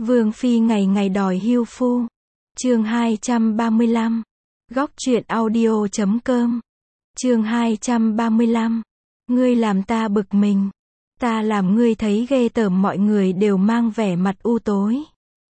Vương phi ngày ngày đòi hưu phu. Chương 235. Góc truyện audio.com. Chương 235. Ngươi làm ta bực mình. Ta làm ngươi thấy ghê tởm. Mọi người đều mang vẻ mặt u tối.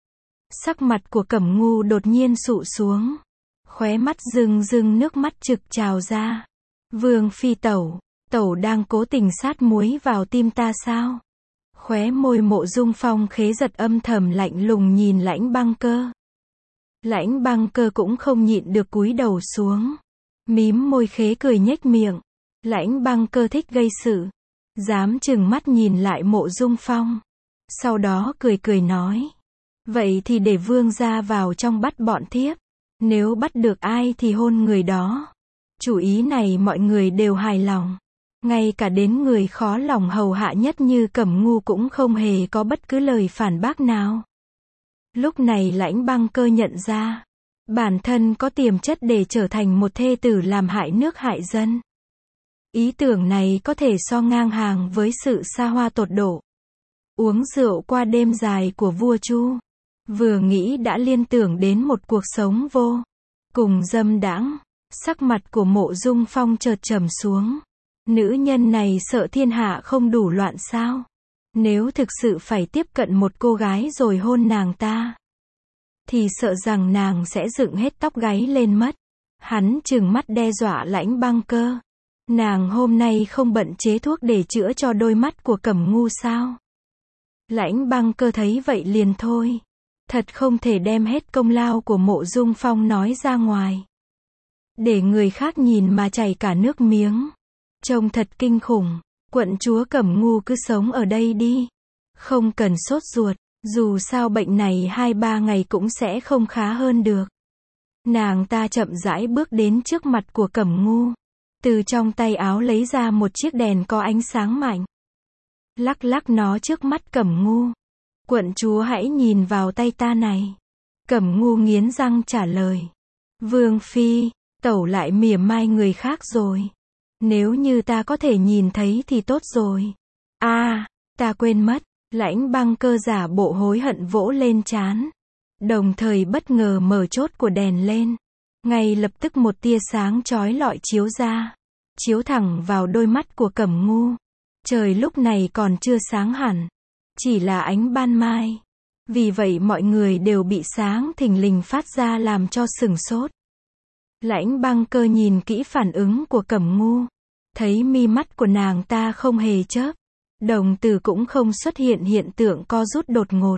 Sắc mặt của Cẩm Ngu đột nhiên sụ xuống. Khóe mắt rưng rưng nước mắt trực trào ra. Vương phi tẩu, tẩu đang cố tình sát muối vào tim ta sao? Khóe môi Mộ Dung Phong khế giật âm thầm lạnh lùng nhìn Lãnh Băng Cơ. Lãnh Băng Cơ cũng không nhịn được cúi đầu xuống. Mím môi khế cười nhếch miệng. Lãnh Băng Cơ thích gây sự. Dám chừng mắt nhìn lại Mộ Dung Phong. Sau đó cười cười nói. Vậy thì để vương gia vào trong bắt bọn thiếp. Nếu bắt được ai thì hôn người đó. Chủ ý này mọi người đều hài lòng. Ngay cả đến người khó lòng hầu hạ nhất như Cẩm Ngu cũng không hề có bất cứ lời phản bác nào. Lúc này Lãnh Băng Cơ nhận ra, bản thân có tiềm chất để trở thành một thê tử làm hại nước hại dân. Ý tưởng này có thể so ngang hàng với sự xa hoa tột độ. Uống rượu qua đêm dài của vua Chu. Vừa nghĩ đã liên tưởng đến một cuộc sống vô cùng dâm đãng. Sắc mặt của Mộ Dung Phong chợt trầm xuống. Nữ nhân này sợ thiên hạ không đủ loạn sao? Nếu thực sự phải tiếp cận một cô gái rồi hôn nàng ta, thì sợ rằng nàng sẽ dựng hết tóc gáy lên mất. Hắn trừng mắt đe dọa Lãnh Băng Cơ. Nàng hôm nay không bận chế thuốc để chữa cho đôi mắt của Cẩm Ngu sao? Lãnh Băng Cơ thấy vậy liền thôi. Thật không thể đem hết công lao của Mộ Dung Phong nói ra ngoài. Để người khác nhìn mà chảy cả nước miếng. Trông thật kinh khủng. Quận chúa Cẩm Ngu cứ sống ở đây đi. Không cần sốt ruột. Dù sao bệnh này 2-3 ngày cũng sẽ không khá hơn được. Nàng ta chậm rãi bước đến trước mặt của Cẩm Ngu. Từ trong tay áo lấy ra một chiếc đèn có ánh sáng mạnh. Lắc lắc nó trước mắt Cẩm Ngu. Quận chúa hãy nhìn vào tay ta này. Cẩm Ngu nghiến răng trả lời. Vương phi, tẩu lại mỉa mai người khác rồi. Nếu như ta có thể nhìn thấy thì tốt rồi. Ta quên mất. Lãnh Băng Cơ giả bộ hối hận vỗ lên trán. Đồng thời bất ngờ mở chốt của đèn lên. Ngay lập tức một tia sáng chói lọi chiếu ra. Chiếu thẳng vào đôi mắt của Cẩm Ngu. Trời lúc này còn chưa sáng hẳn. Chỉ là ánh ban mai. Vì vậy mọi người đều bị sáng thình lình phát ra làm cho sửng sốt. Lãnh Băng Cơ nhìn kỹ phản ứng của Cẩm Ngu. Thấy mi mắt của nàng ta không hề chớp. Đồng tử cũng không xuất hiện hiện tượng co rút đột ngột.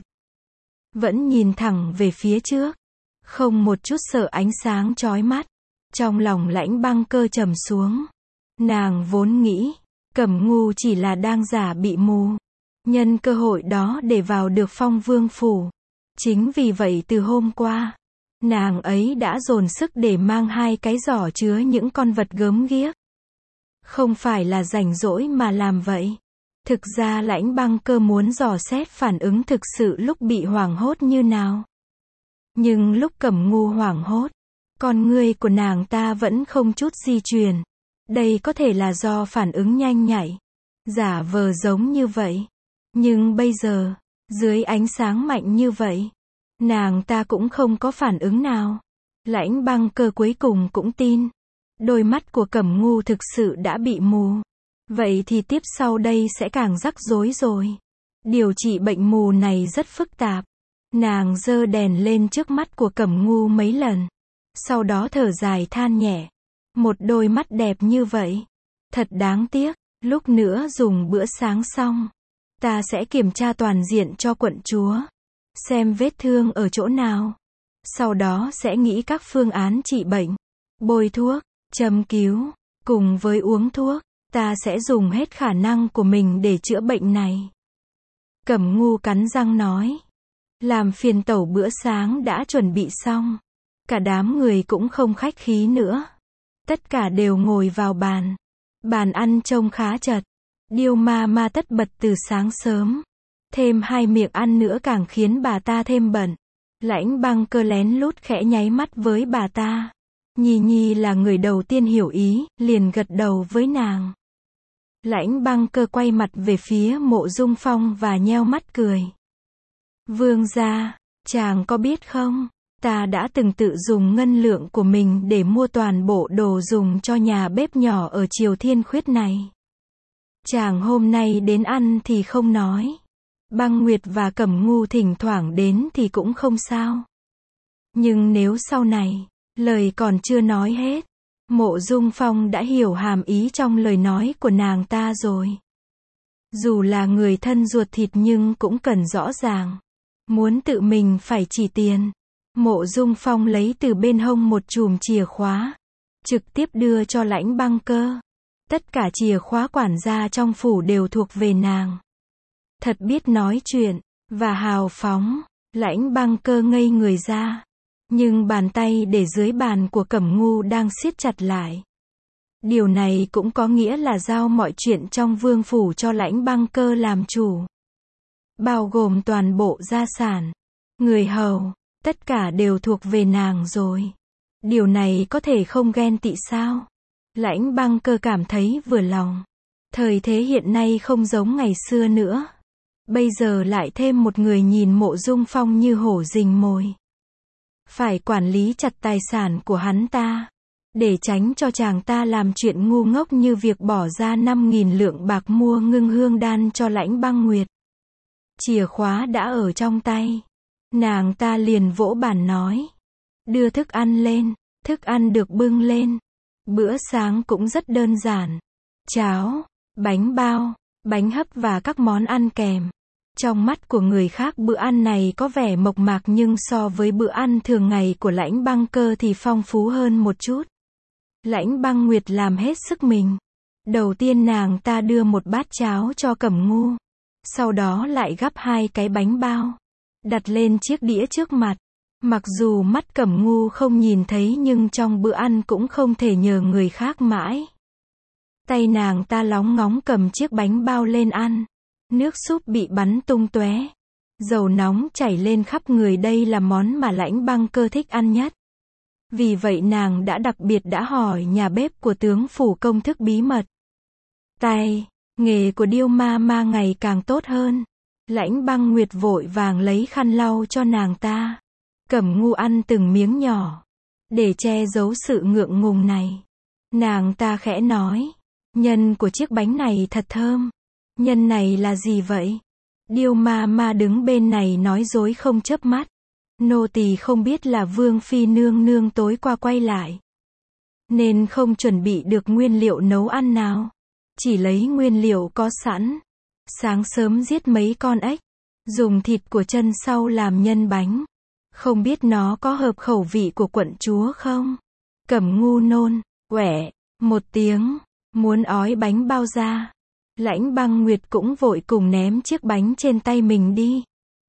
Vẫn nhìn thẳng về phía trước. Không một chút sợ ánh sáng chói mắt. Trong lòng Lãnh Băng Cơ trầm xuống. Nàng vốn nghĩ Cẩm Ngu chỉ là đang giả bị mù. Nhân cơ hội đó để vào được Phong Vương phủ. Chính vì vậy từ hôm qua, nàng ấy đã dồn sức để mang 2 cái giỏ chứa những con vật gớm ghiếc. Không phải là rảnh rỗi mà làm vậy. Thực ra Lãnh Băng Cơ muốn dò xét phản ứng thực sự lúc bị hoảng hốt như nào. Nhưng lúc Cẩm Ngu hoảng hốt, con ngươi của nàng ta vẫn không chút di chuyển. Đây có thể là do phản ứng nhanh nhạy, giả vờ giống như vậy. Nhưng bây giờ, dưới ánh sáng mạnh như vậy, nàng ta cũng không có phản ứng nào. Lãnh Băng Cơ cuối cùng cũng tin. Đôi mắt của Cẩm Ngu thực sự đã bị mù. Vậy thì tiếp sau đây sẽ càng rắc rối rồi. Điều trị bệnh mù này rất phức tạp. Nàng giơ đèn lên trước mắt của Cẩm Ngu mấy lần. Sau đó thở dài than nhẹ. Một đôi mắt đẹp như vậy. Thật đáng tiếc. Lúc nữa dùng bữa sáng xong, ta sẽ kiểm tra toàn diện cho quận chúa. Xem vết thương ở chỗ nào. Sau đó sẽ nghĩ các phương án trị bệnh. Bôi thuốc, châm cứu, cùng với uống thuốc. Ta sẽ dùng hết khả năng của mình để chữa bệnh này. Cẩm Ngu cắn răng nói. Làm phiền tẩu bữa sáng đã chuẩn bị xong. Cả đám người cũng không khách khí nữa. Tất cả đều ngồi vào bàn. Bàn ăn trông khá chật. Điêu ma tất bật từ sáng sớm. Thêm 2 miệng ăn nữa càng khiến bà ta thêm bận. Lãnh Băng Cơ lén lút khẽ nháy mắt với bà ta. Nhi là người đầu tiên hiểu ý, liền gật đầu với nàng. Lãnh Băng Cơ quay mặt về phía Mộ Dung Phong và nheo mắt cười. Vương gia, chàng có biết không, ta đã từng tự dùng ngân lượng của mình để mua toàn bộ đồ dùng cho nhà bếp nhỏ ở Triều Thiên Khuyết này. Chàng hôm nay đến ăn thì không nói. Băng Nguyệt và Cẩm Ngu thỉnh thoảng đến thì cũng không sao. Nhưng nếu sau này, lời còn chưa nói hết, Mộ Dung Phong đã hiểu hàm ý trong lời nói của nàng ta rồi. Dù là người thân ruột thịt nhưng cũng cần rõ ràng. Muốn tự mình phải chỉ tiền. Mộ Dung Phong lấy từ bên hông một chùm chìa khóa, trực tiếp đưa cho Lãnh Băng Cơ. Tất cả chìa khóa quản gia trong phủ đều thuộc về nàng. Thật biết nói chuyện, và hào phóng. Lãnh Băng Cơ ngây người ra. Nhưng bàn tay để dưới bàn của Cẩm Ngu đang siết chặt lại. Điều này cũng có nghĩa là giao mọi chuyện trong vương phủ cho Lãnh Băng Cơ làm chủ. Bao gồm toàn bộ gia sản, người hầu, tất cả đều thuộc về nàng rồi. Điều này có thể không ghen tị sao? Lãnh Băng Cơ cảm thấy vừa lòng. Thời thế hiện nay không giống ngày xưa nữa. Bây giờ lại thêm một người nhìn Mộ Dung Phong như hổ rình mồi. Phải quản lý chặt tài sản của hắn ta, để tránh cho chàng ta làm chuyện ngu ngốc như việc bỏ ra 5.000 lượng bạc mua ngưng hương đan cho Lãnh Băng Nguyệt. Chìa khóa đã ở trong tay. Nàng ta liền vỗ bàn nói. Đưa thức ăn lên. Thức ăn được bưng lên. Bữa sáng cũng rất đơn giản. Cháo, bánh bao, bánh hấp và các món ăn kèm. Trong mắt của người khác bữa ăn này có vẻ mộc mạc nhưng so với bữa ăn thường ngày của Lãnh Băng Cơ thì phong phú hơn một chút. Lãnh Băng Nguyệt làm hết sức mình. Đầu tiên nàng ta đưa một bát cháo cho Cẩm Ngu. Sau đó lại gắp 2 cái bánh bao. Đặt lên chiếc đĩa trước mặt. Mặc dù mắt Cẩm Ngu không nhìn thấy nhưng trong bữa ăn cũng không thể nhờ người khác mãi. Tay nàng ta lóng ngóng cầm chiếc bánh bao lên ăn. Nước súp bị bắn tung tóe. Dầu nóng chảy lên khắp người, đây là món mà Lãnh Băng Cơ thích ăn nhất. Vì vậy nàng đã đặc biệt đã hỏi nhà bếp của tướng phủ công thức bí mật. Nghề của Điêu Ma Ma ngày càng tốt hơn. Lãnh Băng Nguyệt vội vàng lấy khăn lau cho nàng ta. Cẩm Ngu ăn từng miếng nhỏ. Để che giấu sự ngượng ngùng này. Nàng ta khẽ nói. Nhân của chiếc bánh này thật thơm. Nhân này là gì vậy? Điêu Ma Ma đứng bên này nói dối không chớp mắt. Nô tỳ không biết là Vương Phi nương nương tối qua quay lại. Nên không chuẩn bị được nguyên liệu nấu ăn nào. Chỉ lấy nguyên liệu có sẵn. Sáng sớm giết mấy con ếch. Dùng thịt của chân sau làm nhân bánh. Không biết nó có hợp khẩu vị của quận chúa không? Cẩm Ngu nôn, quẻ, một tiếng. Muốn ói bánh bao ra. Lãnh Băng Nguyệt cũng vội cùng ném chiếc bánh trên tay mình đi.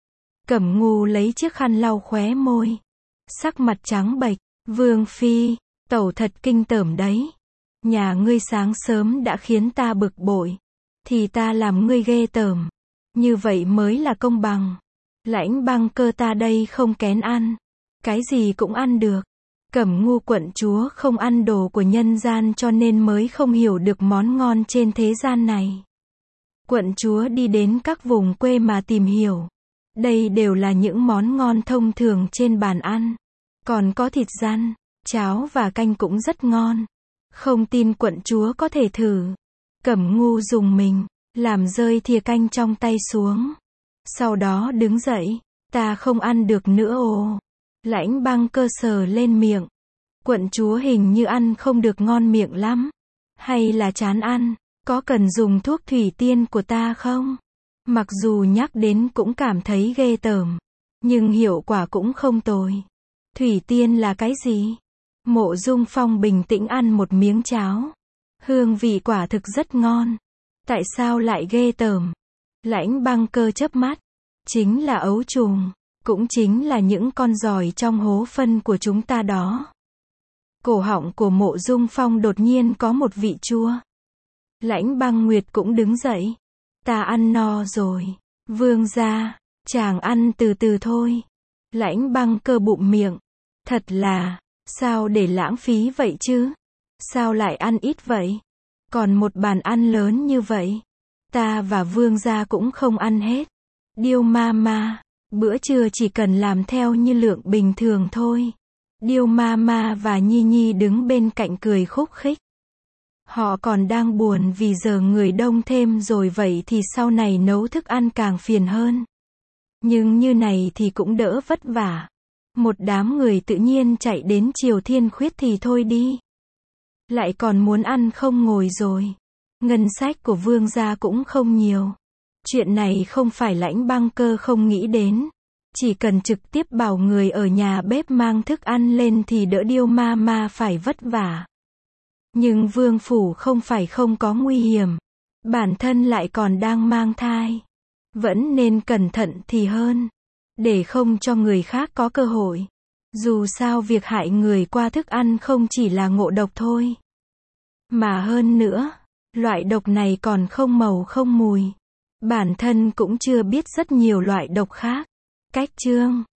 Cẩm Ngu lấy chiếc khăn lau khóe môi. Sắc mặt trắng bệch. Vương Phi, tẩu thật kinh tởm đấy. Nhà ngươi sáng sớm đã khiến ta bực bội. Thì ta làm ngươi ghê tởm. Như vậy mới là công bằng. Lãnh Băng Cơ ta đây không kén ăn. Cái gì cũng ăn được. Cẩm Ngu quận chúa không ăn đồ của nhân gian cho nên mới không hiểu được món ngon trên thế gian này. Quận chúa đi đến các vùng quê mà tìm hiểu. Đây đều là những món ngon thông thường trên bàn ăn. Còn có thịt răn, cháo và canh cũng rất ngon. Không tin quận chúa có thể thử. Cẩm Ngu dùng mình, làm rơi thìa canh trong tay xuống. Sau đó đứng dậy. Ta không ăn được nữa ồ. Lãnh Băng Cơ sờ lên miệng. Quận chúa hình như ăn không được ngon miệng lắm. Hay là chán ăn? Có cần dùng thuốc thủy tiên của ta không? Mặc dù nhắc đến cũng cảm thấy ghê tởm. Nhưng hiệu quả cũng không tồi. Thủy tiên là cái gì? Mộ Dung Phong bình tĩnh ăn một miếng cháo. Hương vị quả thực rất ngon. Tại sao lại ghê tởm? Lãnh Băng Cơ chớp mắt. Chính là ấu trùng. Cũng chính là những con giòi trong hố phân của chúng ta đó. Cổ họng của Mộ Dung Phong đột nhiên có một vị chua. Lãnh Băng Nguyệt cũng đứng dậy. Ta ăn no rồi. Vương gia, chàng ăn từ từ thôi. Lãnh Băng Cơ bụm miệng. Thật là, sao để lãng phí vậy chứ? Sao lại ăn ít vậy? Còn một bàn ăn lớn như vậy. Ta và vương gia cũng không ăn hết. Điêu Ma Ma, Bữa trưa chỉ cần làm theo như lượng bình thường thôi. Điêu Mama và Nhi Nhi đứng bên cạnh cười khúc khích. Họ còn đang buồn vì giờ người đông thêm rồi, vậy thì sau này nấu thức ăn càng phiền hơn. Nhưng như này thì cũng đỡ vất vả. Một đám người tự nhiên chạy đến Triều Thiên Khuyết thì thôi đi. Lại còn muốn ăn không ngồi rồi. Ngân sách của Vương gia cũng không nhiều. Chuyện này không phải Lãnh Băng Cơ không nghĩ đến. Chỉ cần trực tiếp bảo người ở nhà bếp mang thức ăn lên thì đỡ Điêu Mama phải vất vả. Nhưng Vương phủ không phải không có nguy hiểm. Bản thân lại còn đang mang thai. Vẫn nên cẩn thận thì hơn. Để không cho người khác có cơ hội. Dù sao việc hại người qua thức ăn không chỉ là ngộ độc thôi. Mà hơn nữa, loại độc này còn không màu không mùi. Bản thân cũng chưa biết rất nhiều loại độc khác. Cách chương